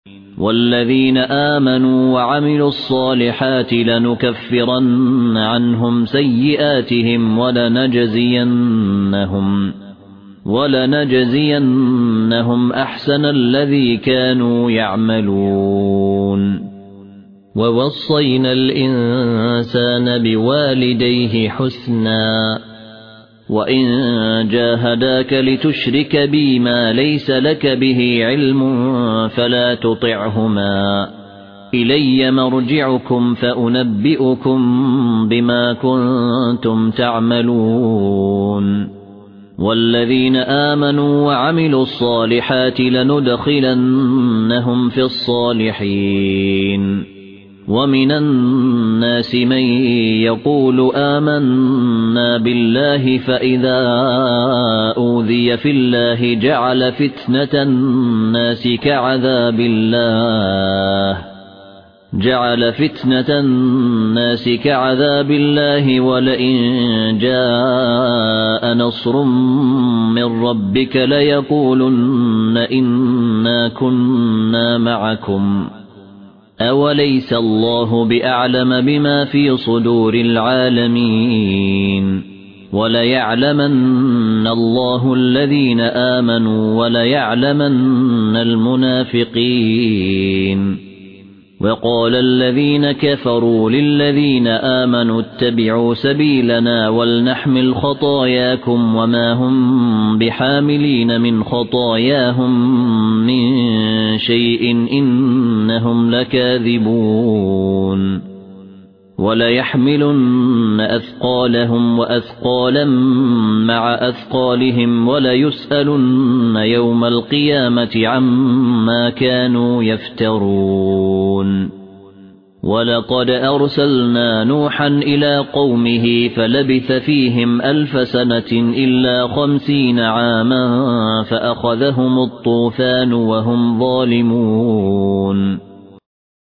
والذين آمنوا وعملوا الصالحات لنكفرن عنهم سيئاتهم ولنجزينهم أحسن الذي كانوا يعملون. ووصينا الإنسان بوالديه حسنا وإن جاهداك لتشرك بي ما ليس لك به علم فلا تطعهما إلي مرجعكم فأنبئكم بما كنتم تعملون. والذين آمنوا وعملوا الصالحات لندخلنهم في الصالحين. ومن الناس من يقول آمنا بالله فإذا أوذي في الله جعل فتنة الناس كعذاب الله ولئن جاء نصر من ربك ليقولن إنا كنا معكم أوليس الله بأعلم بما في صدور العالمين. وليعلمن الله الذين آمنوا وليعلمن المنافقين. وقال الذين كفروا للذين آمنوا اتبعوا سبيلنا ولنحمل خطاياكم وما هم بحاملين من خطاياهم من شيء إنهم لكاذبون. وليحملن أثقالهم وأثقالا مع أثقالهم وليسألن يوم القيامة عما كانوا يفترون. ولقد أرسلنا نوحا إلى قومه فلبث فيهم 1000 سنة إلا 50 عاما فأخذهم الطوفان وهم ظالمون.